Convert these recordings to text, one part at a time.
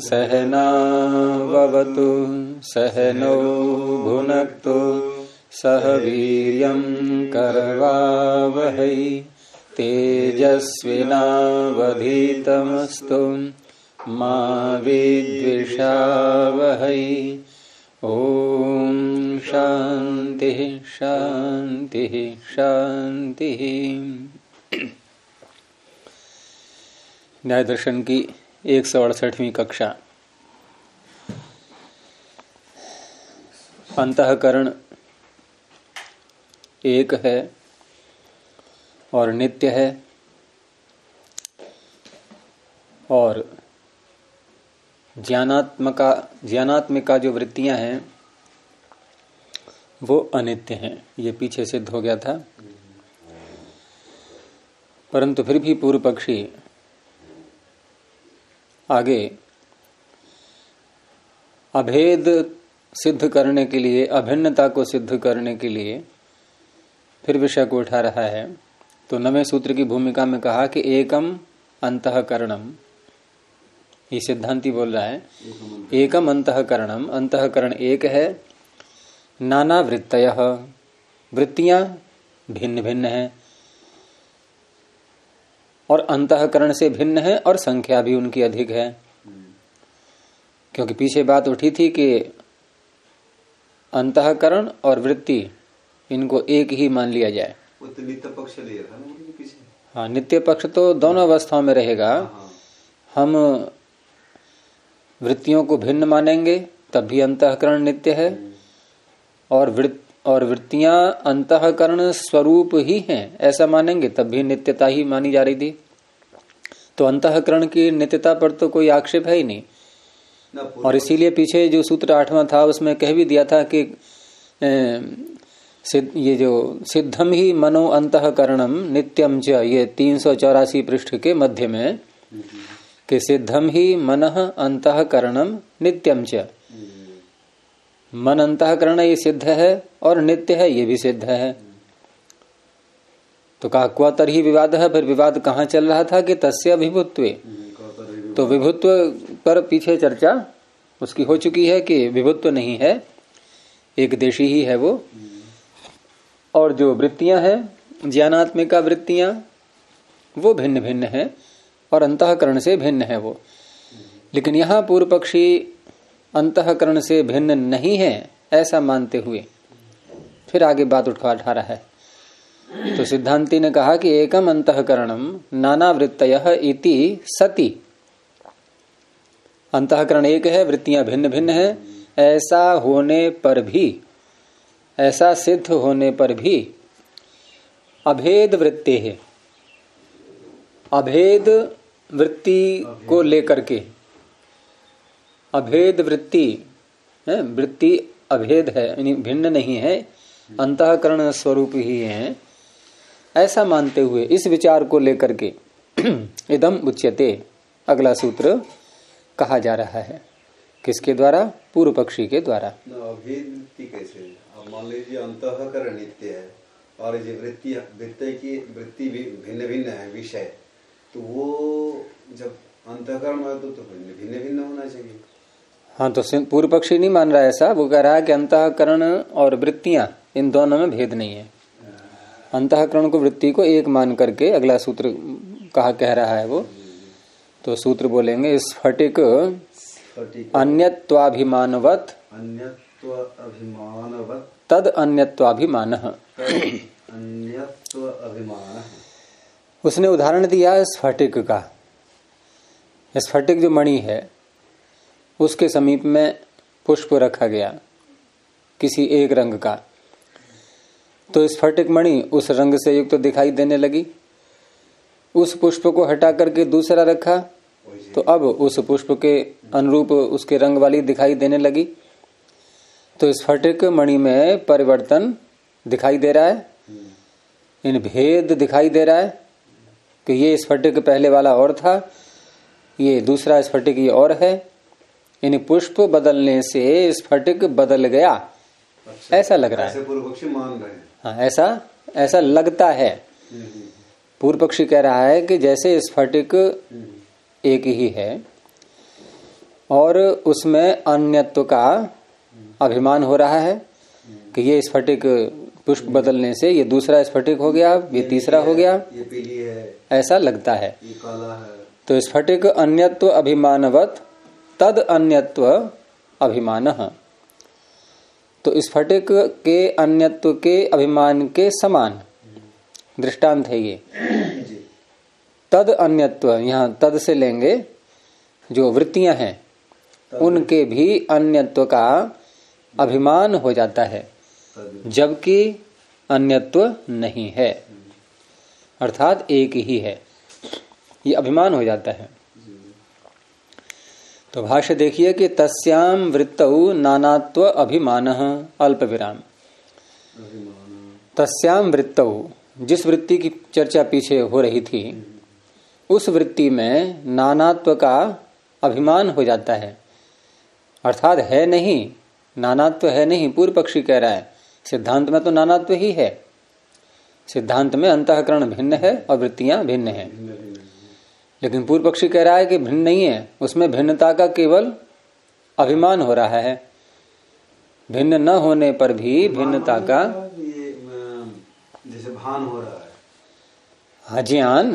सहनाववतु सहनौ भुनक्तु सह वीर्यं करवावहै तेजस्विनावधीतमस्तु मा विद्विषावहै। ओम शांति शांति शांति। न्याय दर्शन की 168वीं कक्षा। अंतःकरण एक है और नित्य है, और ज्ञानात्मिका जो वृत्तियां हैं वो अनित्य हैं। ये पीछे सिद्ध हो गया था, परंतु फिर भी पूर्व पक्षी आगे अभेद सिद्ध करने के लिए, अभिन्नता को सिद्ध करने के लिए फिर विषय को उठा रहा है। तो 9वें सूत्र की भूमिका में कहा कि एकम अंतःकरणम, ये सिद्धांती बोल रहा है, एकम अंतःकरणम, अंतःकरण एक है, नाना वृत्तयः, वृत्तियां भिन्न भिन्न हैं, और अंतःकरण से भिन्न है, और संख्या भी उनकी अधिक है। क्योंकि पीछे बात उठी थी कि अंतःकरण और वृत्ति इनको एक ही मान लिया जाए। वो तो नित्य पक्ष ले रहा है ना पीछे। हाँ, नित्य पक्ष तो दोनों अवस्थाओं में रहेगा। हम वृत्तियों को भिन्न मानेंगे तब भी अंतःकरण नित्य है, और वृत्तियां अंतःकरण स्वरूप ही हैं ऐसा मानेंगे तब भी नित्यता ही मानी जा रही थी। तो अंतःकरण की नित्यता पर तो कोई आक्षेप है ही नहीं। और इसीलिए पीछे जो सूत्र 8वां था उसमें कह भी दिया था कि ये जो सिद्धम ही मनो अंतःकरणम नित्यम च, ये 384 पृष्ठ के मध्य में कि सिद्धम ही मनः अंतःकरणम नित्यम च, मन अंतःकरण ये सिद्ध है और नित्य है ये भी सिद्ध है। तो कहा क्वा तरहि विवाद है, फिर विवाद कहाँ चल रहा था कि तस्य विभुत्वे। तो विभुत्व पर पीछे चर्चा उसकी हो चुकी है कि विभुत्व नहीं है, एक देशी ही है वो। और जो वृत्तियां हैं, ज्ञानात्मिका वृत्तियां, वो भिन्न भिन्न है और अंतःकरण से भिन्न है वो। लेकिन यहाँ पूर्व पक्षी अंतःकरण से भिन्न नहीं है ऐसा मानते हुए फिर आगे बात उठा रहा है। तो सिद्धांती ने कहा कि एकम अंतःकरणम नाना वृत्तयः इति सति, अंतःकरण एक है, वृत्तियां भिन्न भिन्न है, ऐसा होने पर भी, ऐसा सिद्ध होने पर भी अभेद वृत्ति है, अभेद वृत्ति को लेकर के, अभेद वृत्ति है, वृत्ति अभेद है यानी भिन्न नहीं है, अंतःकरण स्वरूप ही है, ऐसा मानते हुए इस विचार को लेकर के इदम उच्यते, अगला सूत्र कहा जा रहा है। किसके द्वारा? पूर्व पक्षी के द्वारा। अभेद वृत्ति कैसे? अब मान लीजिए अंतःकरण नित्य है और ये वृत्ति भिन्न भिन्न है विषय, तो वो जब अंतःकरण है तो भिन्न भिन्न होना चाहिए। हाँ, तो पूर्व पक्षी नहीं मान रहा है ऐसा, वो कह रहा है कि अंतःकरण और वृत्तियां इन दोनों में भेद नहीं है। अंतःकरण को वृत्ति को एक मान करके अगला सूत्र कह रहा है वो। तो सूत्र बोलेंगे स्फटिक अन्यत्वाभिमानवत् तद अन्यत्वाभिमानः। उसने उदाहरण दिया स्फटिक का। स्फटिक जो मणि है उसके समीप में पुष्प रखा गया किसी एक रंग का, तो स्फटिक मणि उस रंग से युक्त दिखाई देने लगी। उस पुष्प को हटा करके दूसरा रखा तो अब उस पुष्प के अनुरूप उसके रंग वाली दिखाई देने लगी। तो स्फटिक मणि में परिवर्तन दिखाई दे रहा है, इन भेद दिखाई दे रहा है कि ये स्फटिक पहले वाला और था, ये दूसरा स्फटिक ये और है। इन पुष्प बदलने से स्फटिक बदल गया, ऐसा लग रहा है। पूर्व पक्षी मान रहे हैं। हाँ, ऐसा लगता है। पूर्व पक्षी कह रहा है कि जैसे स्फटिक एक ही है, और उसमें अन्यत्व का अभिमान हो रहा है कि ये स्फटिक पुष्प बदलने से ये दूसरा स्फटिक हो गया, ये तीसरा हो गया, ये पीली है, ऐसा लगता है। ये काला है। तो स्फटिक अन्यत्व अभिमानवत तद अन्यत्व अभिमानः, तो स्फटिक के अन्यत्व के अभिमान के समान दृष्टांत है ये। तद अन्यत्व, यहाँ तद से लेंगे जो वृत्तियां हैं उनके भी अन्यत्व का अभिमान हो जाता है, जबकि अन्यत्व नहीं है, अर्थात एक ही है, ये अभिमान हो जाता है। तो भाष्य देखिए कि तस्याम वृत्तौ नानात्व अभिमानः अल्प विराम। तस्याम वृत्तौ, जिस वृत्ति की चर्चा पीछे हो रही थी, उस वृत्ति में नानात्व का अभिमान हो जाता है, अर्थात है नहीं, नानात्व है नहीं। पूर्व पक्षी कह रहा है सिद्धांत में तो नानात्व ही है, सिद्धांत में अंतःकरण भिन्न है और वृत्तियां भिन्न हैं, लेकिन पूर्व पक्षी कह रहा है कि भिन्न नहीं है, उसमें भिन्नता का केवल अभिमान हो रहा है। भिन्न न होने पर भी भिन्नता का जैसे भान हो रहा है, हजियान।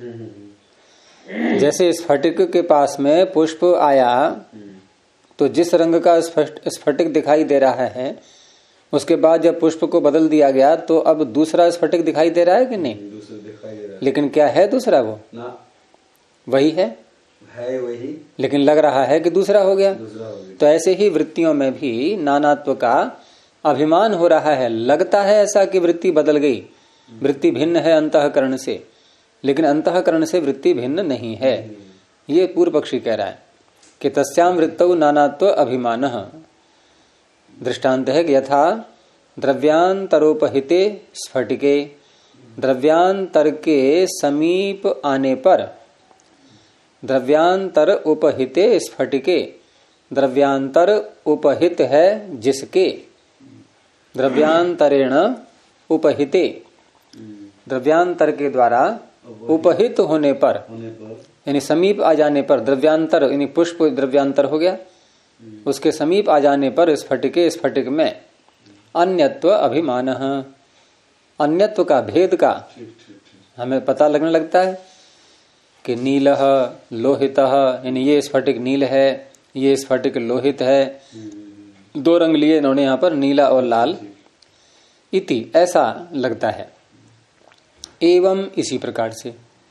जैसे स्फटिक के पास में पुष्प आया तो जिस रंग का स्फटिक दिखाई दे रहा है, उसके बाद जब पुष्प को बदल दिया गया तो अब दूसरा स्फटिक दिखाई दे रहा है कि नहीं? दूसरा दिखाई दे रहा है, लेकिन क्या है दूसरा? वो ना वही है वही, लेकिन लग रहा है कि दूसरा हो गया। तो ऐसे ही वृत्तियों में भी नानात्व का अभिमान हो रहा है। लगता है ऐसा कि वृत्ति बदल गई, वृत्ति भिन्न है अंतःकरण से, लेकिन अंतःकरण से वृत्ति भिन्न नहीं है। ये पूर्व पक्षी कह रहा है कि तस्याम वृत्तौ नानात्व अभिमानः। दृष्टांत है कि यथा द्रव्यांतरोपहिते स्फटिके, द्रव्यांतर के समीप आने पर, द्रव्यांतर उपहिते स्फटिके, द्रव्यांतर उपहित है जिसके, द्रव्यांतरेण उपहिते, द्रव्यांतर के द्वारा उपहित होने पर, यानी समीप आ जाने पर, द्रव्यांतर यानी पुष्प द्रव्यांतर हो गया, उसके समीप आ जाने पर स्फटिके, स्फटिक में अन्यत्व अभिमानः, अन्यत्व का, भेद का हमें पता लगने लगता है कि नीलः लोहितः, यानी ये स्फटिक नील है, ये स्फटिक लोहित है। दो रंग लिए इन्होंने यहाँ पर, नीला और लाल, इति ऐसा लगता है। एवं इसी प्रकार से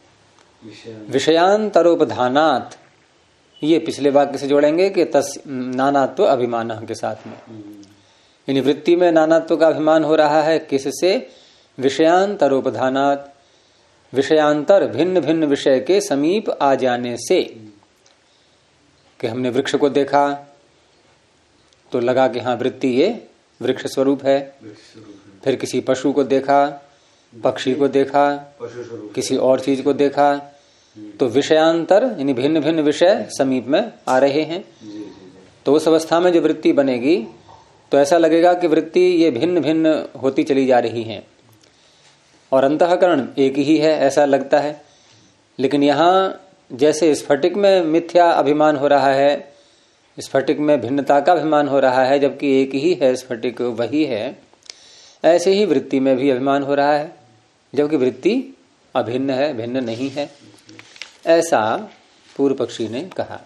विषयांतरोपधानात्, ये पिछले वाक्य से जोड़ेंगे कि नानात्व अभिमान के साथ में, यानी वृत्ति में नानात्व का अभिमान हो रहा है। किससे? विषयांतरोपधानात्, विषयांतर भिन्न भिन्न विषय के समीप आ जाने से। कि हमने वृक्ष को देखा तो लगा कि हाँ वृत्ति ये वृक्ष स्वरूप है, फिर किसी पशु को देखा, पक्षी को देखा, किसी और चीज को देखा, तो विषयांतर यानी भिन्न भिन्न विषय समीप में आ रहे हैं। तो उस अवस्था में जो वृत्ति बनेगी तो ऐसा लगेगा कि वृत्ति ये भिन्न भिन्न होती चली जा रही है और अंतःकरण एक ही है, ऐसा लगता है। लेकिन यहाँ जैसे स्फटिक में मिथ्या अभिमान हो रहा है, स्फटिक में भिन्नता का अभिमान हो रहा है, जबकि एक ही है स्फटिक, वही है, ऐसे ही वृत्ति में भी अभिमान हो रहा है, जबकि वृत्ति अभिन्न है, भिन्न नहीं है, ऐसा पूर्व पक्षी ने कहा।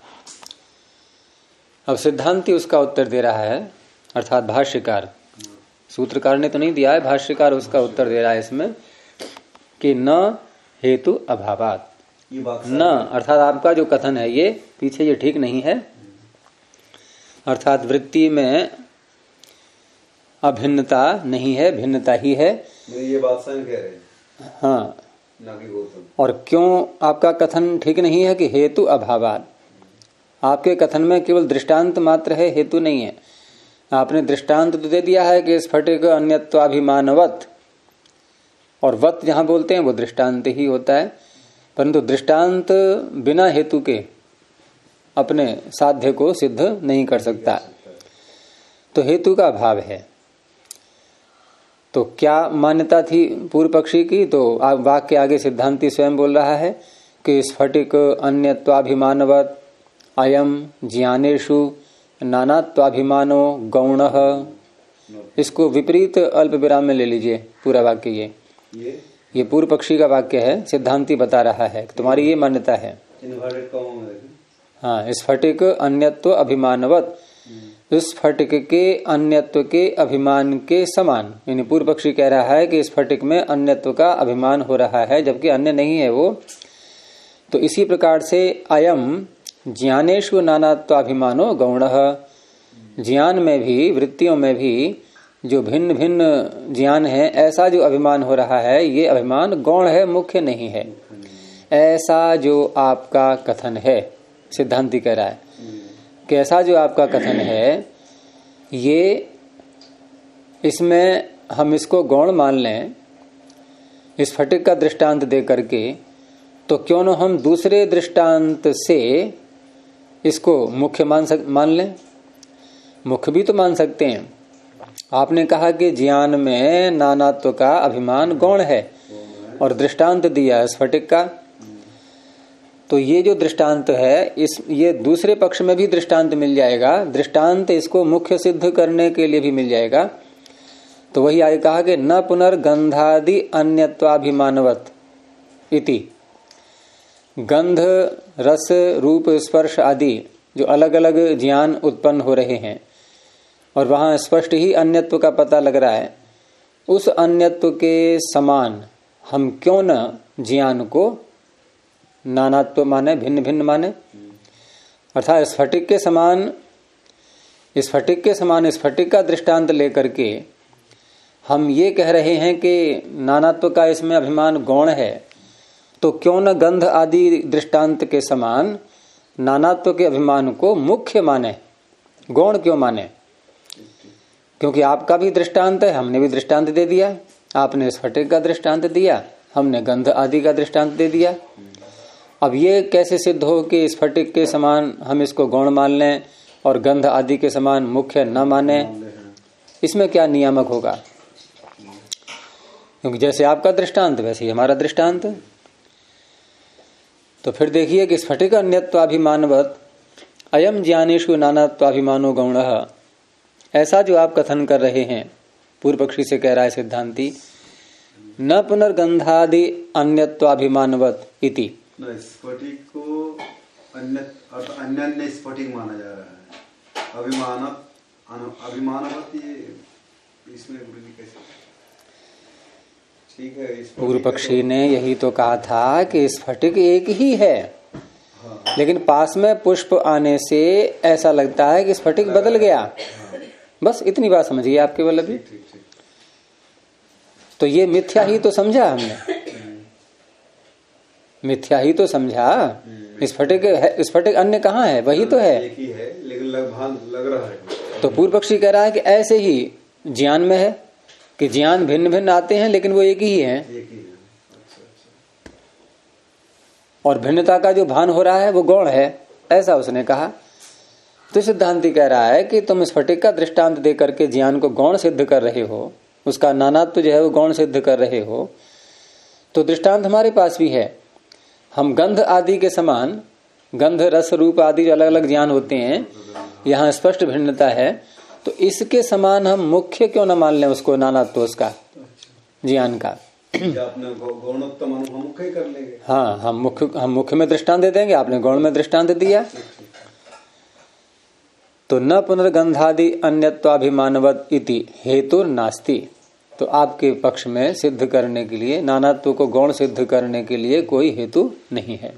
अब सिद्धांती उसका उत्तर दे रहा है, अर्थात भाष्यकार, सूत्रकार ने तो नहीं दिया है, भाष्यकार उसका उत्तर दे रहा है इसमें कि न हेतु अभावात, न अर्थात आपका जो कथन है ये पीछे ये ठीक नहीं है, अर्थात वृत्ति में अभिन्नता नहीं है, भिन्नता ही है। ये बात सही कह रहे हैं। हाँ, ना कि गौतम। और क्यों आपका कथन ठीक नहीं है कि हेतु अभावात, आपके कथन में केवल दृष्टांत मात्र है, हेतु नहीं है। आपने दृष्टांत तो दे दिया है कि स्फटिक अन्यत्वाभिमानवत, और वत जहां बोलते हैं वो दृष्टांत ही होता है, परंतु दृष्टांत बिना हेतु के अपने साध्य को सिद्ध नहीं कर सकता, तो हेतु का अभाव है। तो क्या मान्यता थी पूर्व पक्षी की? तो वाक्य आगे सिद्धांती स्वयं बोल रहा है कि स्फटिक अन्यत्वाभिमानवत अयम ज्ञानेषु नानात्वाभिमानो गौणः, इसको विपरीत अल्प विराम में ले लीजिए पूरा वाक्य। ये पूर्व पक्षी का वाक्य है, सिद्धांती बता रहा है तुम्हारी ये मान्यता है। हाँ, स्फटिक अन्यत्व अभिमानवत, स्फटिक के अन्यत्व के अभिमान के समान, यानी पूर्व पक्षी कह रहा है कि स्फटिक में अन्यत्व का अभिमान हो रहा है जबकि अन्य नहीं है वो। तो इसी प्रकार से अयम ज्ञानेषु नानात्वाभिमानो गौणः, ज्ञान में भी वृत्तियों में भी जो भिन्न भिन्न ज्ञान है ऐसा जो अभिमान हो रहा है ये अभिमान गौण है, मुख्य नहीं है, ऐसा जो आपका कथन है। सिद्धांती कह रहा है कि ऐसा जो आपका कथन है ये, इसमें हम इसको गौण मान लें स्फटिक का दृष्टांत दे करके, तो क्यों न हम दूसरे दृष्टांत से इसको मुख्य मान लें। मुख्य भी तो मान सकते हैं। आपने कहा कि ज्ञान में नानात्व का अभिमान गौण है और दृष्टांत दिया स्फटिक का, तो ये जो दृष्टांत है ये दूसरे पक्ष में भी दृष्टांत मिल जाएगा, दृष्टांत इसको मुख्य सिद्ध करने के लिए भी मिल जाएगा। तो वही आगे कहा कि न पुनर्गंधादि अन्यत्वाभिमानवत इति, गंध रस रूप स्पर्श आदि जो अलग अलग ज्ञान उत्पन्न हो रहे हैं और वहां स्पष्ट ही अन्यत्व का पता लग रहा है, उस अन्यत्व के समान हम क्यों न ज्ञान को नानात्व माने, भिन्न भिन्न माने। अर्थात स्फटिक के समान स्फटिक का दृष्टांत लेकर के हम ये कह रहे हैं कि नानात्व का इसमें अभिमान गौण है, तो क्यों न गंध आदि दृष्टांत के समान नानात्व के अभिमान को मुख्य माने, गौण क्यों माने। क्योंकि आपका भी दृष्टांत है, हमने भी दृष्टांत दे दिया, आपने स्फटिक का दृष्टांत दिया, हमने गंध आदि का दृष्टांत दे दिया। अब ये कैसे सिद्ध हो कि स्फटिक के समान हम इसको गौण मान लें और गंध आदि के समान मुख्य न माने, इसमें क्या नियामक होगा। क्योंकि जैसे आपका दृष्टांत वैसे ही हमारा दृष्टांत। तो फिर देखिए कि स्फटिक अन्यत्वाभिमानवत अयम ज्ञानेषु नानात्वाभिमानो गौणः, ऐसा जो आप कथन कर रहे हैं, पूर्व पक्षी से कह रहा है सिद्धांती, न पुनर्गंधादि अन्यत्वाभिमानवत इति, स्फटिक को अन्य स्फटिक माना जा रहा है, अभिमानवत, ये इसमें कैसे ठीक है। पूर्व पक्षी ने यही तो कहा था कि स्फटिक एक ही है, हाँ। लेकिन पास में पुष्प आने से ऐसा लगता है कि स्फटिक बदल गया, हाँ। बस इतनी बात समझिए आप केवल अभी। तो ये मिथ्या ही तो समझा हमने, मिथ्या ही तो समझा। स्फटिक अन्य कहाँ है, वही तो है, एक ही है, लेकिन लग रहा है। तो पूर्व पक्षी कह रहा है कि ऐसे ही ज्ञान में है कि ज्ञान भिन्न भिन्न आते हैं लेकिन वो एक ही है, अच्छा। और भिन्नता का जो भान हो रहा है वो गौण है, ऐसा उसने कहा। तो सिद्धांती कह रहा है कि तुम स्फटिक का दृष्टांत दे करके ज्ञान को गौण सिद्ध कर रहे हो, उसका नानात्व जो है वो गौण सिद्ध कर रहे हो। तो दृष्टांत हमारे पास भी है, हम गंध आदि के समान, गंध रस रूप आदि जो अलग अलग ज्ञान होते हैं, यहाँ स्पष्ट भिन्नता है, तो इसके समान हम मुख्य क्यों न मान लें उसको, नानात्व उसका ज्ञान का। आपने गौणोत्तम अनुभव मुख्य कर लेंगे। हाँ, हम मुख्य में दृष्टांत दे देंगे, आपने गौण में दृष्टांत दिया। तो न पुनर्गंधादि अन्यत्वाभिमानवत इति हेतु नास्ति, तो आपके पक्ष में सिद्ध करने के लिए, नानात्व को गौण सिद्ध करने के लिए कोई हेतु नहीं है।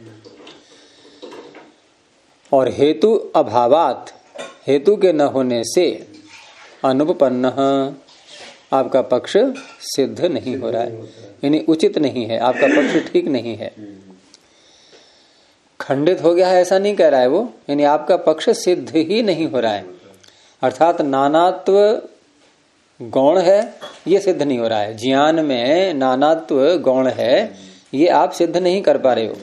और हेतु अभावात, हेतु के न होने से अनुपपन्न, आपका पक्ष सिद्ध नहीं हो रहा है, यानी उचित नहीं है, आपका पक्ष ठीक नहीं है, खंडित हो गया है ऐसा नहीं कह रहा है वो, यानी आपका पक्ष सिद्ध ही नहीं हो रहा है। अर्थात नानात्व गौण है ये सिद्ध नहीं हो रहा है, ज्ञान में नानात्व गौण है ये आप सिद्ध नहीं कर पा रहे हो।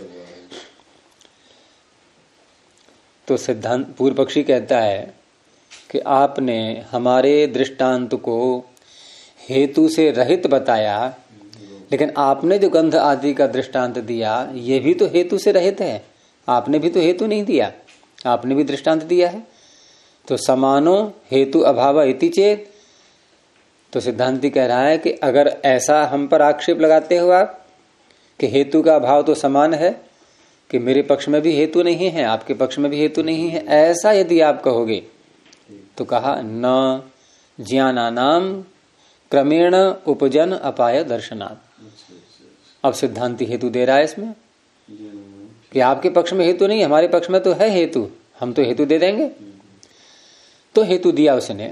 तो सिद्धांत पूर्व पक्षी कहता है कि आपने हमारे दृष्टांत को हेतु से रहित बताया, लेकिन आपने जो गंध आदि का दृष्टांत दिया ये भी तो हेतु से रहित है, आपने भी तो हेतु नहीं दिया। आपने भी दृष्टांत दिया है। तो समानो हेतु अभाव इति चेत, तो सिद्धांती कह रहा है कि अगर ऐसा हम पर आक्षेप लगाते हो आप कि हेतु का अभाव तो समान है, कि मेरे पक्ष में भी हेतु नहीं है, आपके पक्ष में भी हेतु नहीं है, ऐसा यदि आप कहोगे तो कहा न ज्ञानानाम क्रमेण उपजन अपाय दर्शनात्। अब सिद्धांति हेतु दे रहा है इसमें कि आपके पक्ष में हेतु नहीं, हमारे पक्ष में तो है हेतु, हम तो हेतु दे देंगे। तो हेतु दिया उसने,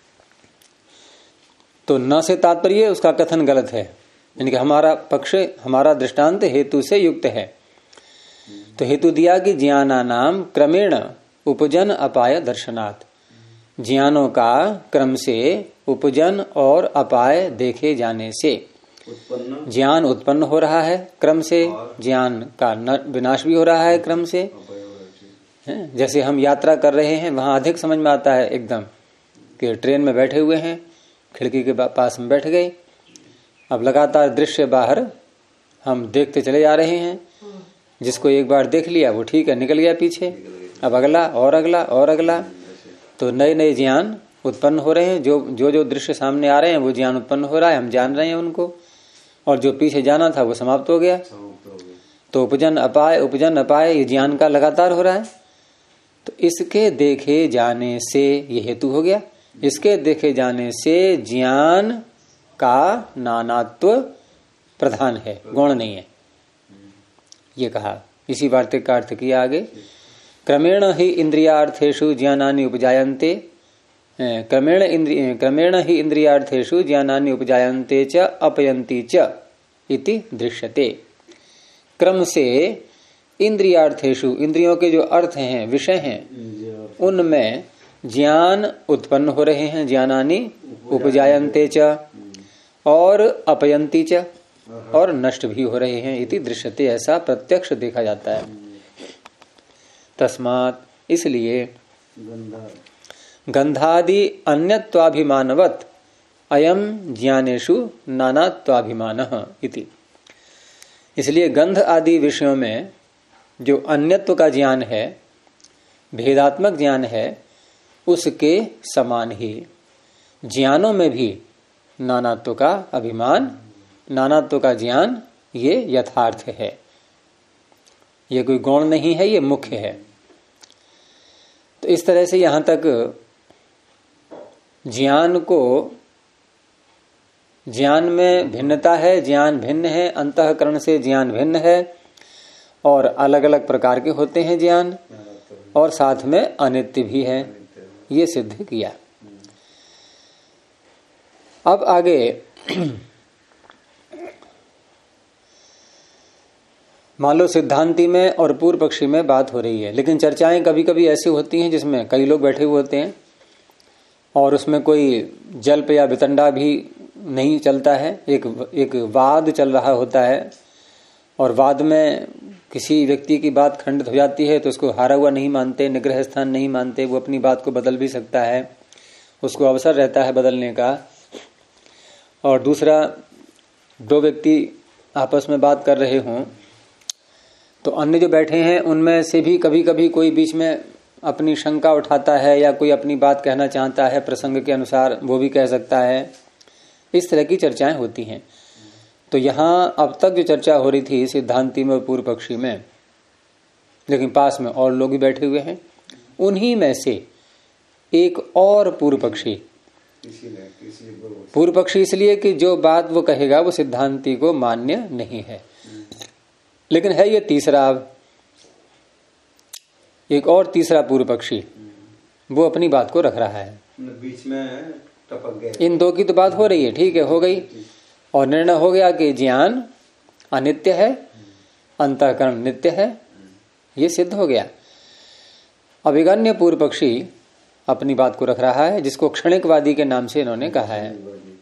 तो न से तात्पर्य उसका कथन गलत है, यानी कि हमारा पक्ष, हमारा दृष्टांत हेतु से युक्त है। तो हेतु दिया कि ज्ञानानाम क्रमेण उपजन अपाय दर्शनात्, ज्ञानों का क्रम से उपजन और अपाय देखे जाने से ज्ञान उत्पन्न हो रहा है क्रम से, ज्ञान का विनाश भी हो रहा है क्रम से। जैसे हम यात्रा कर रहे हैं, वहां अधिक समझ में आता है एकदम कि ट्रेन में बैठे हुए हैं, खिड़की के पास में बैठ गए, अब लगातार दृश्य बाहर हम देखते चले जा रहे हैं। जिसको एक बार देख लिया वो ठीक है, निकल गया पीछे, अब अगला और अगला और अगला। तो नए नए ज्ञान उत्पन्न हो रहे हैं, जो दृश्य सामने आ रहे हैं वो ज्ञान उत्पन्न हो रहा है, हम जान रहे हैं उनको, और जो पीछे जाना था वो समाप्त हो गया। तो उपजन अपाय ये ज्ञान का लगातार हो रहा है। तो इसके देखे जाने से ये हेतु हो गया, इसके देखे जाने से ज्ञान का नानात्व प्रधान है, गौण नहीं है, ये कहा। इसी वार्तिक का अर्थ किया आगे, क्रमेण ही इंद्रियार्थेषु ज्ञानानि उपजायन्ते, क्रमेण ही इंद्रियार्थेषु ज्ञानानि उपजायन्ते च अपयन्ति च इति दृश्यते। क्रम से इंद्रियार्थेषु, इंद्रियों के जो अर्थ हैं, विषय हैं, उनमें ज्ञान उत्पन्न हो रहे हैं, ज्ञानानि उपजायन्ते च, और अपयन्ति च, और नष्ट भी हो रहे हैं, इति दृश्यते, ऐसा प्रत्यक्ष देखा जाता है। तस्मात्, इसलिए गंधादि अन्यत्वाभिमानवत् अयम ज्ञानेषु नानात्वाभिमानः इति। इसलिए गंध आदि विषयों में जो अन्यत्व का ज्ञान है, भेदात्मक ज्ञान है, उसके समान ही ज्ञानों में भी नानात्व का अभिमान, नानात्व का ज्ञान, ये यथार्थ है, ये कोई गौण नहीं है, ये मुख्य है। तो इस तरह से यहां तक ज्ञान को, ज्ञान में भिन्नता है, ज्ञान भिन्न है, अंतःकरण से ज्ञान भिन्न है, और अलग अलग प्रकार के होते हैं ज्ञान, और साथ में अनित्य भी है, ये सिद्ध किया। अब आगे मान लो सिद्धांति में और पूर्व पक्षी में बात हो रही है, लेकिन चर्चाएं कभी कभी ऐसी होती हैं जिसमें कई लोग बैठे हुए होते हैं और उसमें कोई जल्प या वितंडा भी नहीं चलता है, एक वाद चल रहा होता है, और वाद में किसी व्यक्ति की बात खंडित हो जाती है तो उसको हारा हुआ नहीं मानते, निग्रह स्थान नहीं मानते, वो अपनी बात को बदल भी सकता है, उसको अवसर रहता है बदलने का। और दूसरा, दो व्यक्ति आपस में बात कर रहे हों तो अन्य जो बैठे हैं उनमें से भी कभी कभी कोई बीच में अपनी शंका उठाता है या कोई अपनी बात कहना चाहता है, प्रसंग के अनुसार वो भी कह सकता है। इस तरह की चर्चाएं होती हैं। तो यहां अब तक जो चर्चा हो रही थी सिद्धांति में और पूर्व पक्षी में, लेकिन पास में और लोग भी बैठे हुए हैं, उन्हीं में से एक और पूर्व पक्षी, पूर्व पक्षी इसलिए कि जो बात वो कहेगा वो सिद्धांति को मान्य नहीं है, लेकिन है ये तीसरा, एक और तीसरा पूर्व पक्षी, वो अपनी बात को रख रहा है, बीच में टपक गए। इन दो की तो बात हो रही है, ठीक है, हो गई, और निर्णय हो गया कि ज्ञान अनित्य है, अंतःकरण नित्य है, ये सिद्ध हो गया। अब एक अन्य पूर्व पक्षी अपनी बात को रख रहा है, जिसको क्षणिकवादी के नाम से इन्होंने कहा है।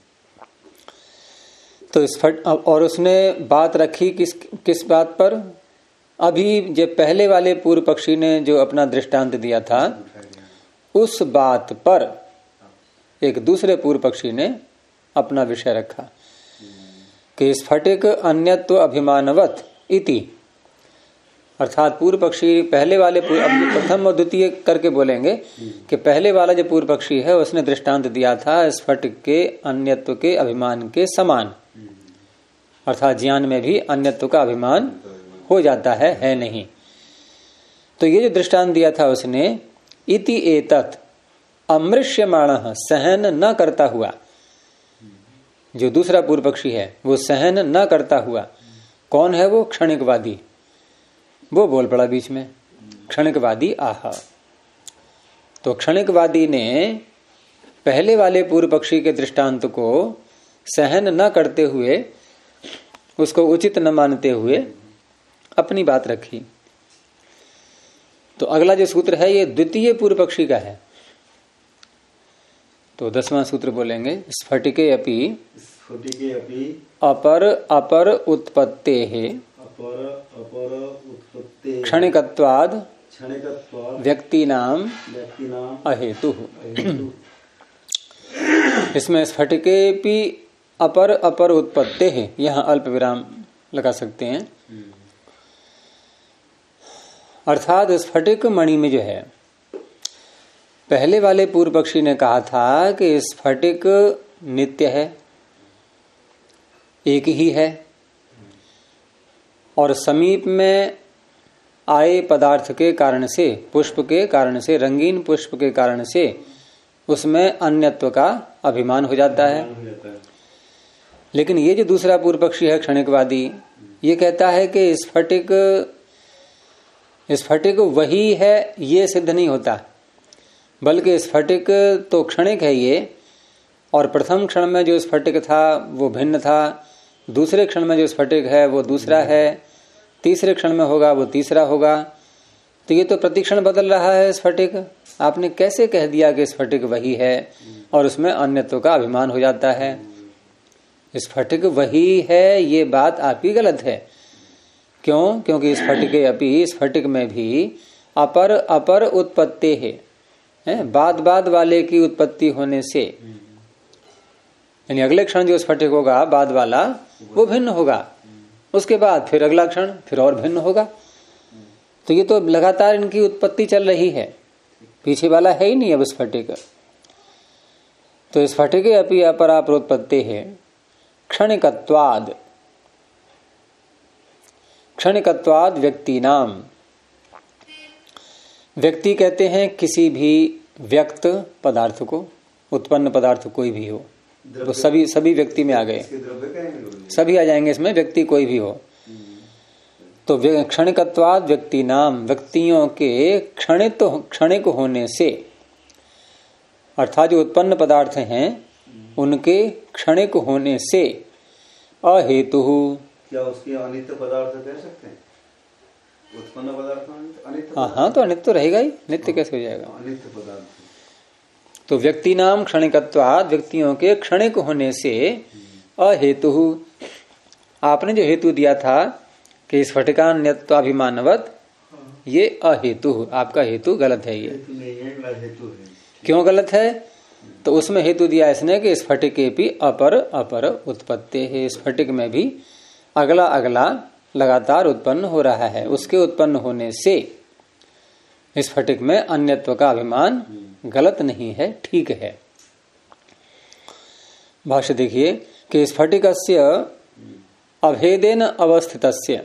तो और उसने बात रखी किस बात पर? अभी जब पहले वाले पूर्व पक्षी ने जो अपना दृष्टांत दिया था, उस बात पर एक दूसरे पूर्व पक्षी ने अपना विषय रखा कि स्फटिक अन्यत्व अभिमानवत इति, अर्थात पूर्व पक्षी पहले वाले अब प्रथम और द्वितीय करके बोलेंगे कि पहले वाला जो पूर्व पक्षी है उसने दृष्टांत दिया था स्फटिक के अन्यत्व के अभिमान के समान, अर्थात ज्ञान में भी अन्यत्व का अभिमान हो जाता है नहीं। तो ये जो दृष्टांत दिया था उसने, इति एतत् अमृष्यमाणः, सहन न करता हुआ, जो दूसरा पूर्व पक्षी है वो सहन न करता हुआ, कौन है वो? क्षणिकवादी। वो बोल पड़ा बीच में, क्षणिकवादी आह। तो क्षणिकवादी ने पहले वाले पूर्व पक्षी के दृष्टांत को सहन न करते हुए, उसको उचित न मानते हुए अपनी बात रखी। तो अगला जो सूत्र है ये द्वितीय पूर्व पक्षी का है। तो 10वां सूत्र बोलेंगे, स्फटिके अपि अपर अपर उत्पत्तेः क्षणिकत्वाद् व्यक्तिनाम अहेतुः। इसमें स्फटिके अपि अपर अपर उत्पत्तेः, यहाँ अल्प विराम लगा सकते हैं। अर्थात स्फटिक मणि में जो है, पहले वाले पूर्व पक्षी ने कहा था कि स्फटिक नित्य है, एक ही है, और समीप में आए पदार्थ के कारण से, पुष्प के कारण से, रंगीन पुष्प के कारण से उसमें अन्यत्व का अभिमान हो जाता है। लेकिन ये जो दूसरा पूर्व पक्षी है क्षणिकवादी, ये कहता है कि स्फटिक वही है, ये सिद्ध नहीं होता, बल्कि स्फटिक तो क्षणिक है ये, और प्रथम क्षण में जो स्फटिक था वो भिन्न था, दूसरे क्षण में जो स्फटिक है वो दूसरा है, तीसरे क्षण में होगा वो तीसरा होगा। तो ये तो प्रतिक्षण बदल रहा है स्फटिक। आपने कैसे कह दिया कि स्फटिक वही है और उसमें अन्यत्व का अभिमान हो जाता है? स्फटिक वही है, ये बात आपकी गलत है। क्यों? क्योंकि स्फटिके अपि, स्फटिक में भी अपर अपर उत्पत्ति है, बाद बाद वाले की उत्पत्ति होने से, यानी अगले क्षण जो स्फटिक होगा बाद वाला वो भिन्न होगा, उसके बाद फिर अगला क्षण फिर और भिन्न होगा। तो ये तो लगातार इनकी उत्पत्ति चल रही है, पीछे वाला है ही नहीं अब स्फटिक। तो स्फटिके अपि अपरा प्रोत्पत्ति है क्षणिकत्वाद, क्षणिकत्वाद व्यक्ति नाम। व्यक्ति कहते हैं किसी भी व्यक्त पदार्थ को, उत्पन्न पदार्थ कोई भी हो, तो सभी व्यक्ति में आ गए, सभी आ जाएंगे इसमें, व्यक्ति कोई भी हो। तो क्षणिकत्वाद व्यक्ति नाम, व्यक्तियों के क्षणिक होने से, अर्थात जो उत्पन्न पदार्थ हैं उनके क्षणिक होने से अहेतु। क्या उसके अनित्य पदार्थ कह सकते हैं? उत्पन्न पदार्थ अनित्य? हाँ, तो अनित्य तो रहेगा ही, नित्य कैसे हो जाएगा? अनित्य पदार्थ। तो व्यक्ति नाम क्षणिकत्वाद, व्यक्तियों के क्षणिक होने से अहेतु। आपने जो हेतु दिया था कि स्फटिकान्यत्वाभिमानवत, ये अहेतु, आपका हेतु गलत है। ये क्यों गलत है? तो उसमें हेतु दिया इसने कि स्फटिके भी अपर अपर उत्पत्ति है, स्फटिक में भी अगला अगला लगातार उत्पन्न हो रहा है, उसके उत्पन्न होने से स्फटिक में अन्यत्व का अभिमान गलत नहीं है, ठीक है। भाष्य देखिए कि स्फटिकस्य अभेदेन अवस्थितस्य,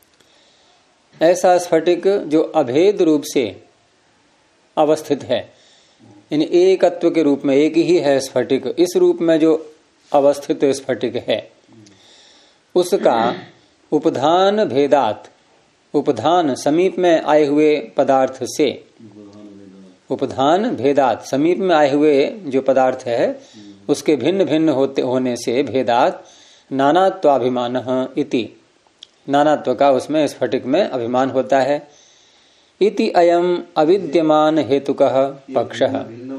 ऐसा स्फटिक जो अभेद रूप से अवस्थित है, इन एकत्व के रूप में, एक ही है स्फटिक, इस रूप में जो अवस्थित स्फटिक है उसका उपधान भेदात, उपधान समीप में आए हुए पदार्थ से, उपधान भेदात समीप में आए हुए जो पदार्थ है उसके भिन्न भिन्न होने से भेदात नानात्वाभिमान इति, नानात्व का उसमें स्फटिक में अभिमान होता है। इति अयम अविद्यमान हेतुकः पक्षः।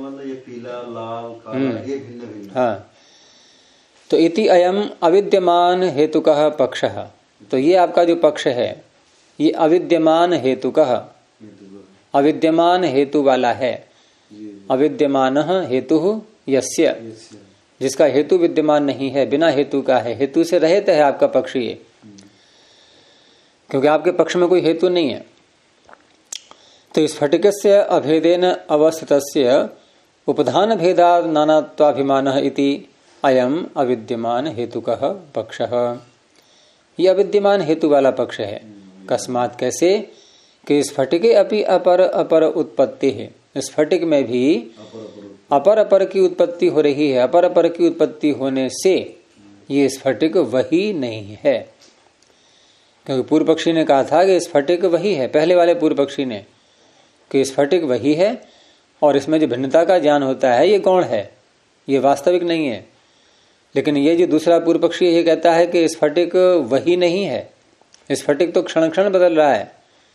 हाँ, तो इति अयम अविद्यमान हेतुकः पक्षः, तो ये आपका जो पक्ष है ये अविद्यमान हेतुकः, अविद्यमान हेतु वाला है। अविद्यमान हेतु यस्य, जिसका हेतु विद्यमान नहीं है, बिना हेतु का है, हेतु से रहित है आपका पक्ष ये। क्योंकि आपके पक्ष में कोई हेतु नहीं है। तो स्फटिकस्य अभेदेन अवस्थितस्य उपधान भेदाद नानात्वाभिमानः इति अयम अविद्यमान हेतुकः पक्षः। यह अविद्यमान हेतु वाला पक्ष है। कस्मात् कैसे कि स्फटिके अपि अपर अपर उत्पत्ति है, स्फटिक में भी अपर अपर की उत्पत्ति हो रही है। अपर अपर की उत्पत्ति होने से ये स्फटिक वही नहीं है, क्योंकि पूर्व पक्षी ने कहा था कि स्फटिक वही है, पहले वाले पूर्व पक्षी ने, कि स्फटिक वही है और इसमें जो भिन्नता का ज्ञान होता है ये गौण है, ये वास्तविक नहीं है। लेकिन ये जो दूसरा पूर्व पक्षी ये कहता है कि स्फटिक वही नहीं है, स्फटिक तो क्षण क्षण बदल रहा है।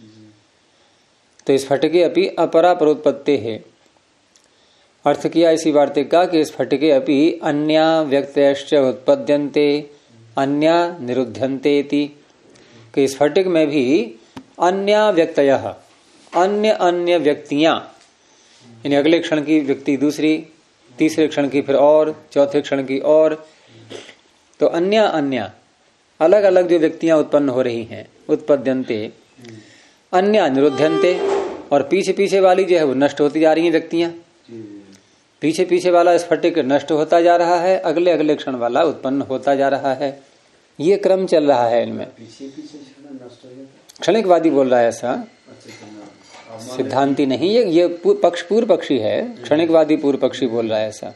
तो स्फटिके अपि अपरा परोत्पत्ति है। अर्थ किया इसी वार्तिक का कि स्फटिके अपि अन्या व्यक्तयश्च उत्पद्यन्ते अन्या निरुध्यन्ते इति, कि स्फटिक में भी अन्या व्यक्तयः, अन्य अन्य व्यक्तियां, यानी अगले क्षण की व्यक्ति दूसरी, तीसरे क्षण की फिर और, चौथे क्षण की और, तो अन्य अन्य अलग अलग जो व्यक्तियां उत्पन्न हो रही हैं, उत्पद्यन्ते, अन्य निरुध्यन्ते, और पीछे पीछे वाली जो है वो नष्ट होती जा रही हैं व्यक्तियां। पीछे पीछे वाला स्फटिक नष्ट होता जा रहा है, अगले अगले क्षण वाला उत्पन्न होता जा रहा है। ये क्रम चल रहा है इनमें। क्षणिकवादी बोल रहा है ऐसा, सिद्धांति नहीं, ये पक्ष पूर्व पक्षी है, क्षणिकवादी पूर्व पक्षी बोल रहा है ऐसा।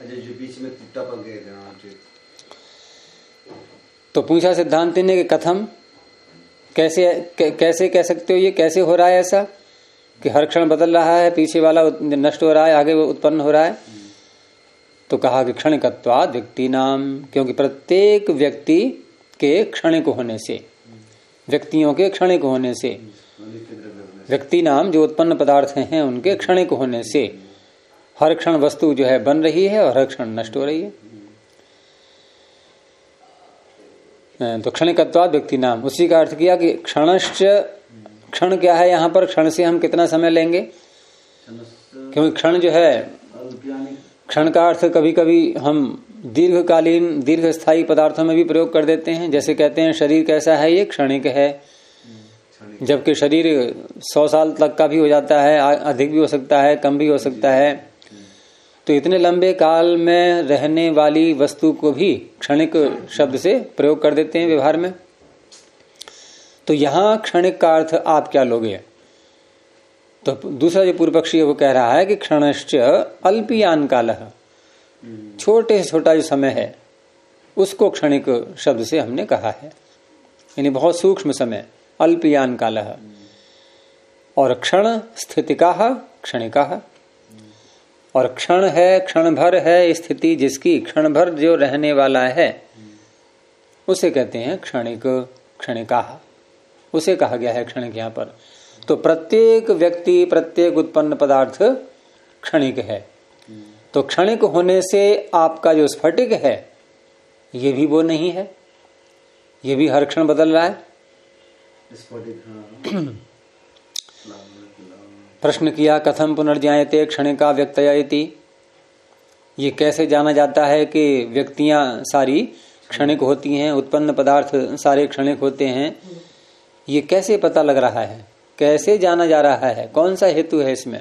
तो पूछा सिद्धांति ने कि कथम, कैसे कह सकते हो, ये कैसे हो रहा है ऐसा कि हर क्षण बदल रहा है, पीछे वाला नष्ट हो रहा है, आगे वो उत्पन्न हो रहा है। तो कहा कि क्षणिकत्वाद व्यक्ति नाम, क्योंकि प्रत्येक व्यक्ति के क्षणिक होने से, व्यक्तियों के क्षणिक होने से, व्यक्ति नाम जो उत्पन्न पदार्थ हैं उनके क्षणिक होने से हर क्षण वस्तु जो है बन रही है और हर क्षण नष्ट हो रही है। तो क्षणिकत्वाद व्यक्ति नाम, उसी का अर्थ किया कि क्षणश्च, क्षण क्या है यहाँ पर, क्षण से हम कितना समय लेंगे, क्योंकि क्षण जो है, क्षण का अर्थ कभी कभी हम दीर्घकालीन दीर्घ स्थायी पदार्थों में भी प्रयोग कर देते हैं। जैसे कहते हैं शरीर कैसा है, ये क्षणिक है, जबकि शरीर 100 साल तक का भी हो जाता है, अधिक भी हो सकता है, कम भी हो सकता है। तो इतने लंबे काल में रहने वाली वस्तु को भी क्षणिक शब्द से प्रयोग कर देते हैं व्यवहार में। तो यहां क्षणिक का अर्थ आप क्या लोगे? तो दूसरा जो पूर्व पक्षी है वो कह रहा है कि क्षणश्च अल्पीयान कालः, छोटे से छोटा जो समय है उसको क्षणिक शब्द से हमने कहा है, यानी बहुत सूक्ष्म समय, अल्पीयान कालः। और क्षण स्थितिकाः क्षणिकाः, और क्षण है, क्षण भर है स्थिति जिसकी, क्षण भर जो रहने वाला है उसे कहते हैं क्षणिक, क्षणिकाः, उसे कहा गया है क्षणिक यहाँ पर। तो प्रत्येक व्यक्ति, प्रत्येक उत्पन्न पदार्थ क्षणिक है। तो क्षणिक होने से आपका जो स्फटिक है ये भी वो नहीं है, ये भी हर क्षण बदल रहा है। प्रश्न किया कथम पुनर्ज्ञायते क्षणिका व्यक्तया इति, ये कैसे जाना जाता है कि व्यक्तियां सारी क्षणिक होती हैं, उत्पन्न पदार्थ सारे क्षणिक होते हैं, ये कैसे पता लग रहा है, कैसे जाना जा रहा है, कौन सा हेतु है इसमें?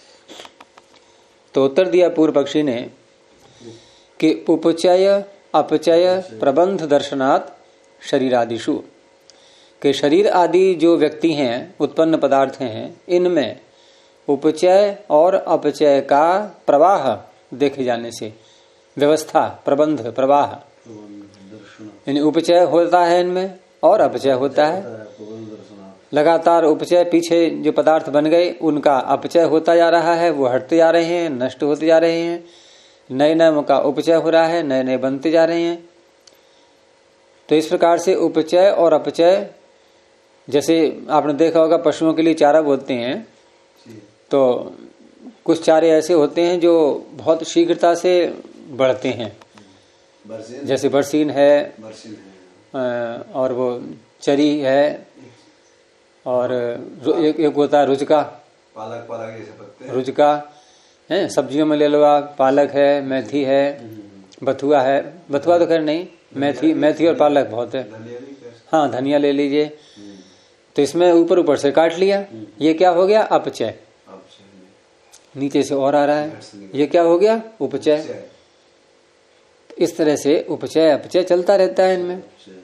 तो उत्तर दिया पूर्व पक्षी ने कि उपचय अपचय प्रबंध दर्शनात् शरीरादिषु, के शरीर आदि जो व्यक्ति हैं, उत्पन्न पदार्थ हैं, इनमें उपचय और अपचय का प्रवाह देखे जाने से, व्यवस्था, प्रबंध, प्रवाह, यानी उपचय होता है इनमें और अपचय होता है। लगातार उपचय, पीछे जो पदार्थ बन गए उनका अपचय होता जा रहा है, वो हटते जा रहे हैं, नष्ट होते जा रहे हैं, नए नए का उपचय हो रहा है, नए नए बनते जा रहे हैं। तो इस प्रकार से उपचय और अपचय, जैसे आपने देखा होगा पशुओं के लिए चारा बोते हैं, तो कुछ चारे ऐसे होते हैं जो बहुत शीघ्रता से बढ़ते हैं, जैसे बरसीन है, और वो चरी है, और एक होता है रुचका, पालक जैसे पत्ते, रुचका है, सब्जियों में ले लो आप, पालक है, मेथी है, बथुआ है, बथुआ तो खैर नहीं, मेथी और पालक बहुत है, हाँ धनिया ले लीजिए। तो इसमें ऊपर ऊपर से काट लिया, ये क्या हो गया? अपचय। नीचे से और आ रहा है, ये क्या हो गया? उपचय। इस तरह से उपचय अपचय चलता रहता है इनमें।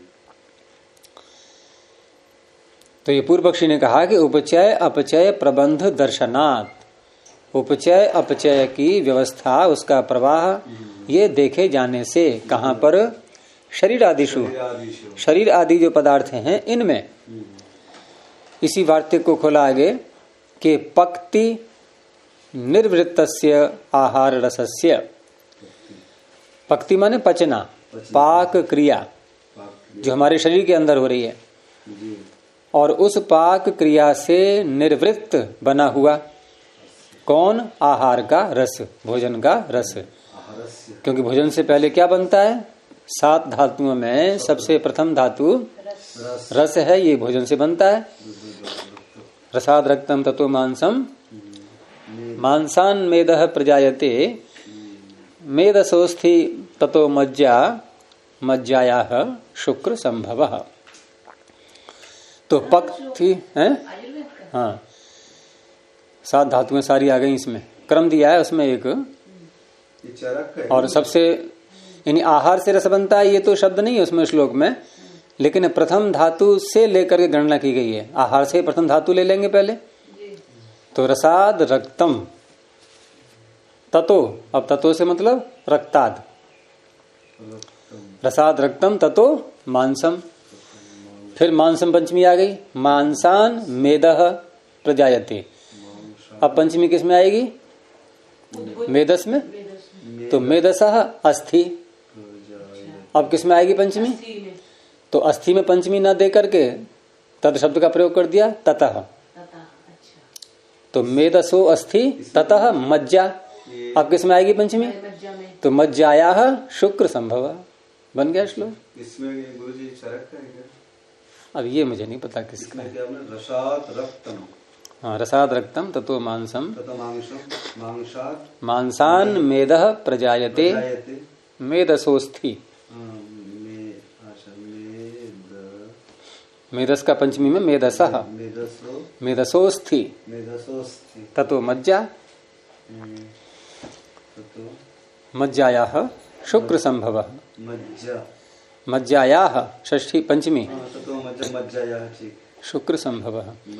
तो ये पूर्व पक्षी ने कहा कि उपचय अपचय प्रबंध दर्शनात्, उपचय अपचय की व्यवस्था, उसका प्रवाह ये देखे जाने से। कहां पर? शरीर आदिशु, शरीर आदि जो पदार्थ हैं इनमें। इसी वार्तिक को खोला आगे कि पक्ति निर्वृत्तस्य आहार रसस्य। पक्ति माने पचना, पाक क्रिया जो हमारे शरीर के अंदर हो रही है, और उस पाक क्रिया से निर्वृत्त बना हुआ कौन? आहार का रस, भोजन का रस। क्योंकि भोजन से पहले क्या बनता है? 7 धातुओं में सबसे प्रथम धातु रस है, ये भोजन से बनता है। रसाद रक्तम ततो मांसम, मांसान मेदः प्रजायते, मेदसोस्थि ततो मज्जा, मज्जायाः शुक्र संभवः। तो पक्ति है, हाँ 7 धातुएं सारी आ गई इसमें, क्रम दिया है उसमें एक। और सबसे यानी आहार से रस बनता है, ये तो शब्द नहीं है उसमें श्लोक में, लेकिन प्रथम धातु से लेकर के गणना की गई है। आहार से प्रथम धातु ले लेंगे पहले, तो रसाद रक्तम ततो, अब ततो से मतलब रक्ताद, रसाद रक्तम ततो मांसम। फिर मांसम पंचमी आ गई, मांसान मेदः प्रजायते। अब पंचमी किस में आएगी? मेदस में। तो मेदसः अस्थि। अब किस में आएगी पंचमी? तो अस्थि में पंचमी न दे करके तद शब्द का प्रयोग कर दिया, ततः। तो मेदसो अस्थि ततः मज्जा। अब किस में आएगी पंचमी? तो मज्जायाः शुक्र संभव। बन गया श्लोक। इसमें गुरुजी चरक है क्या? अब ये मुझे नहीं पता किसका है। रसाद रक्तम, हाँ रसाद रक्तम ततो मांसम, ततो मांसाद मांसान मेदः प्रजायते, मेदसोस्थि। मेदस का पंचमी में मेदसः, मेदसोस्थि ततो मज्जा, मज्जायाः शुक्र संभव। मज्जायाः षष्ठी पंचमी, शुक्र संभव।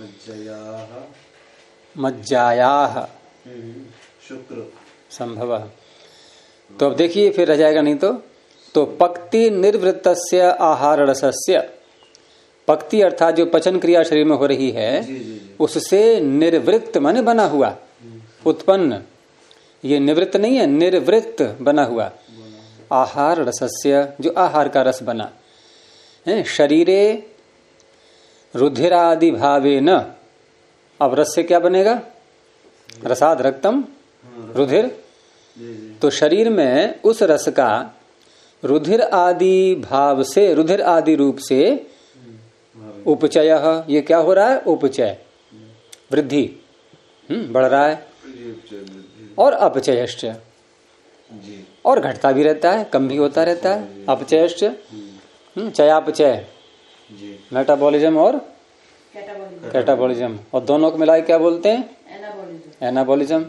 मज्जायाः शुक्र संभव। तो अब देखिए फिर रह जाएगा नहीं तो पक्ति निर्वृत्तस्य आहार रसस्य। पक्ति अर्थात जो पचन क्रिया शरीर में हो रही है, उससे निर्वृत्त माने बना हुआ, उत्पन्न, ये निवृत्त नहीं है, निर्वृत्त बना हुआ आहार रसस्य, जो आहार का रस बना है। शरीरे रुधिरादि भावे न। अब रस से क्या बनेगा? रसाद रक्तम रुधिर। तो शरीर में उस रस का रुधिर आदि भाव से, रुधिर आदि रूप से उपचय, ये क्या हो रहा है? उपचय, वृद्धि, बढ़ रहा है। और अपचयश्च, और घटता भी रहता है, कम भी होता रहता है। अपचयश्च, चयापचय, मेटाबॉलिज्म और कैटाबॉलिज्म, और दोनों को मिलाकर क्या बोलते हैं? एनाबॉलिज्म।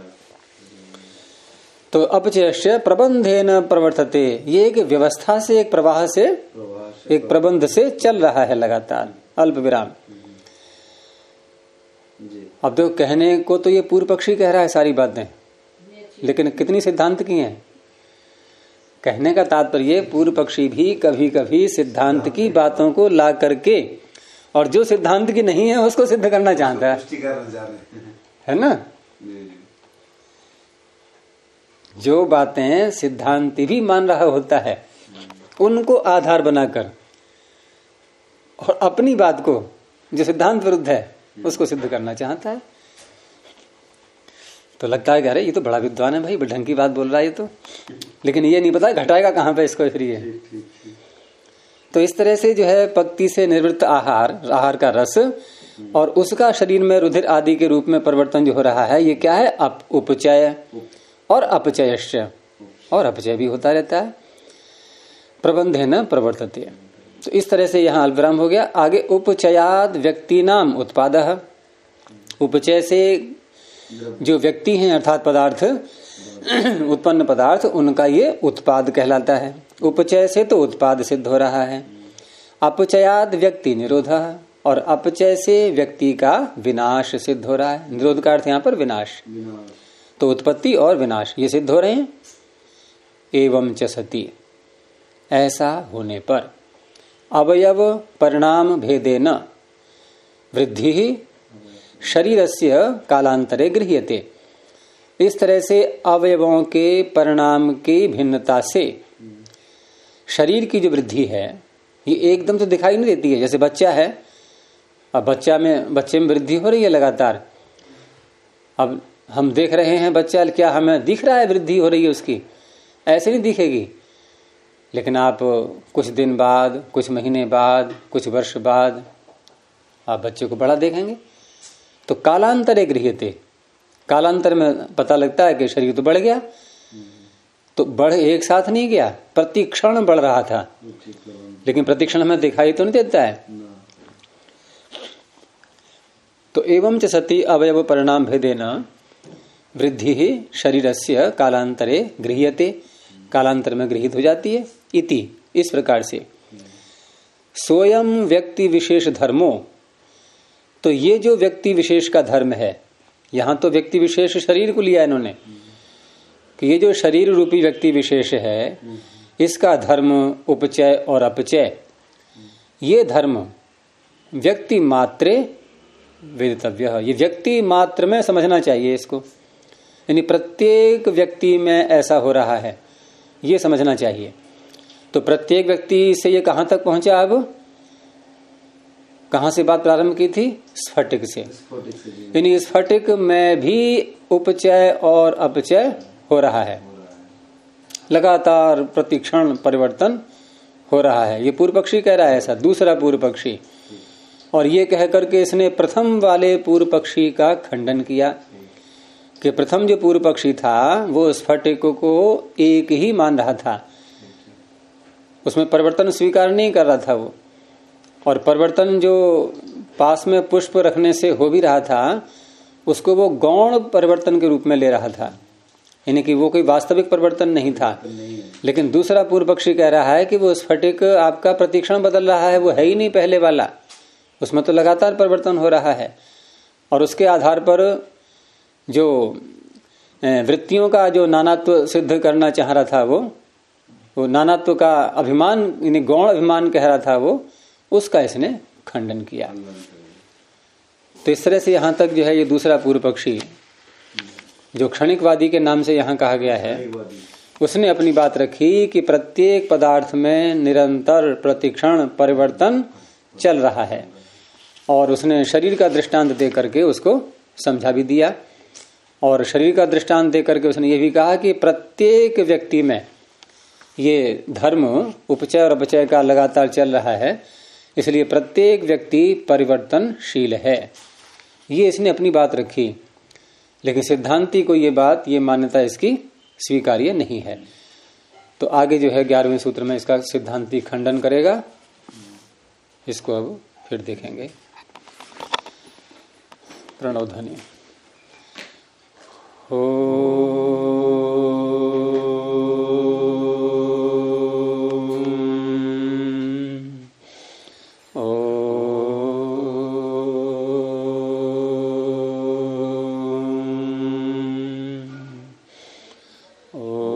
तो अपचयश्च प्रबंधेन प्रवर्तते, ये एक व्यवस्था से, एक प्रवाह से, एक प्रबंध से चल रहा है लगातार, अल्प विराम। अब देखो, कहने को तो ये पूर्व पक्षी कह रहा है सारी बातें, लेकिन कितनी सिद्धांत की हैं। कहने का तात्पर्य पूर्व पक्षी भी कभी कभी सिद्धांत की बातों को ला करके, और जो सिद्धांत की नहीं है उसको सिद्ध करना चाहता है ना। जो बातें सिद्धांति भी मान रहा होता है, उनको आधार बनाकर, और अपनी बात को जो सिद्धांत विरुद्ध है उसको सिद्ध करना चाहता है। तो लगता है कि अरे ये तो बड़ा विद्वान है भाई, ढंग की बात बोल रहा है ये तो, लेकिन ये नहीं पता घटाएगा कहाँ पे इसको फिर ये। तो इस तरह से जो है पक्ति से निवृत्त आहार, आहार का रस, और उसका शरीर में रुधिर आदि के रूप में परिवर्तन जो हो रहा है, ये क्या है? उपचय और अपचयश्च, और अपचय भी होता रहता है। प्रबंधेन प्रवर्तते, तो इस तरह से यहाँ अल्पविराम हो गया। आगे उपचयाद व्यक्ति नाम उत्पादः, उपचय से जो व्यक्ति हैं अर्थात पदार्थ, उत्पन्न पदार्थ, उनका ये उत्पाद कहलाता है। उपचय से तो उत्पाद सिद्ध हो रहा है। अपचयाद व्यक्ति निरोधः, और अपचय से व्यक्ति का विनाश सिद्ध हो रहा है। निरोध का अर्थ यहाँ पर विनाश, तो उत्पत्ति और विनाश ये सिद्ध हो रहे हैं। एवं च सति, ऐसा होने पर अवयव परिणाम भेदेन वृद्धि शरीरस्य कालांतरे गृह्यते। इस तरह से अवयवों के परिणाम की भिन्नता से शरीर की जो वृद्धि है ये एकदम तो दिखाई नहीं देती है। जैसे बच्चा है, अब बच्चे में वृद्धि हो रही है लगातार। अब हम देख रहे हैं बच्चा, क्या हमें दिख रहा है वृद्धि हो रही है उसकी? ऐसे नहीं दिखेगी। लेकिन आप कुछ दिन बाद, कुछ महीने बाद, कुछ वर्ष बाद आप बच्चे को बड़ा देखेंगे तो कालांतरे गृह्यते, कालांतर में पता लगता है कि शरीर तो बढ़ गया। तो बढ़ एक साथ नहीं गया, प्रतिक्षण बढ़ रहा था, लेकिन प्रतिक्षण हमें दिखाई तो नहीं देता है। तो एवं च सति अवयव परिणाम भेदेन वृद्धि शरीरस्य कालांतरे गृह्यते, कालांतर में गृहीत हो जाती है। इति, इस प्रकार से स्वयं व्यक्ति विशेष धर्मो, तो ये जो व्यक्ति विशेष का धर्म है, यहां तो व्यक्ति विशेष शरीर को लिया इन्होंने कि ये जो शरीर रूपी व्यक्ति विशेष है इसका धर्म उपचय और अपचय, ये धर्म व्यक्ति मात्रे वेदितव्य, ये व्यक्ति मात्र में समझना चाहिए इसको, यानी प्रत्येक व्यक्ति में ऐसा हो रहा है ये समझना चाहिए। तो प्रत्येक व्यक्ति से ये कहां तक पहुंचा? अब कहां से बात प्रारंभ की थी? स्फटिक से। यानी स्फटिक में भी उपचय और अपचय हो रहा है, लगातार प्रतिक्षण परिवर्तन हो रहा है। ये पूर्व पक्षी कह रहा है ऐसा, दूसरा पूर्व पक्षी। और ये कह करके इसने प्रथम वाले पूर्व पक्षी का खंडन किया कि प्रथम जो पूर्व पक्षी था वो स्फटिक को एक ही मान रहा था, उसमें परिवर्तन स्वीकार नहीं कर रहा था वो। और परिवर्तन जो पास में पुष्प रखने से हो भी रहा था उसको वो गौण परिवर्तन के रूप में ले रहा था, यानी कि वो कोई वास्तविक परिवर्तन नहीं था। लेकिन दूसरा पूर्व पक्षी कह रहा है कि वो स्फटिक आपका प्रतिक्षण बदल रहा है, वो है ही नहीं पहले वाला, उसमें तो लगातार परिवर्तन हो रहा है। और उसके आधार पर जो वृत्तियों का जो नानात्व सिद्ध करना चाह रहा था वो नानात्व का अभिमान, यानी गौण अभिमान कह रहा था वो, उसका इसने खंडन किया। तो इस तरह से यहां तक जो है ये दूसरा पूर्व पक्षी जो क्षणिकवादी के नाम से यहां कहा गया है, उसने अपनी बात रखी कि प्रत्येक पदार्थ में निरंतर प्रतिक्षण परिवर्तन चल रहा है। और उसने शरीर का दृष्टांत दे करके उसको समझा भी दिया। और शरीर का दृष्टांत दे करके उसने ये भी कहा कि प्रत्येक व्यक्ति में ये धर्म उपचय और अपचय का लगातार चल रहा है, इसलिए प्रत्येक व्यक्ति परिवर्तनशील है। ये इसने अपनी बात रखी, लेकिन सिद्धांती को ये बात, ये मान्यता इसकी स्वीकार्य नहीं है। तो आगे जो है 11वें सूत्र में इसका सिद्धांती खंडन करेगा, इसको अब फिर देखेंगे। प्रणव ध्वनि। ओ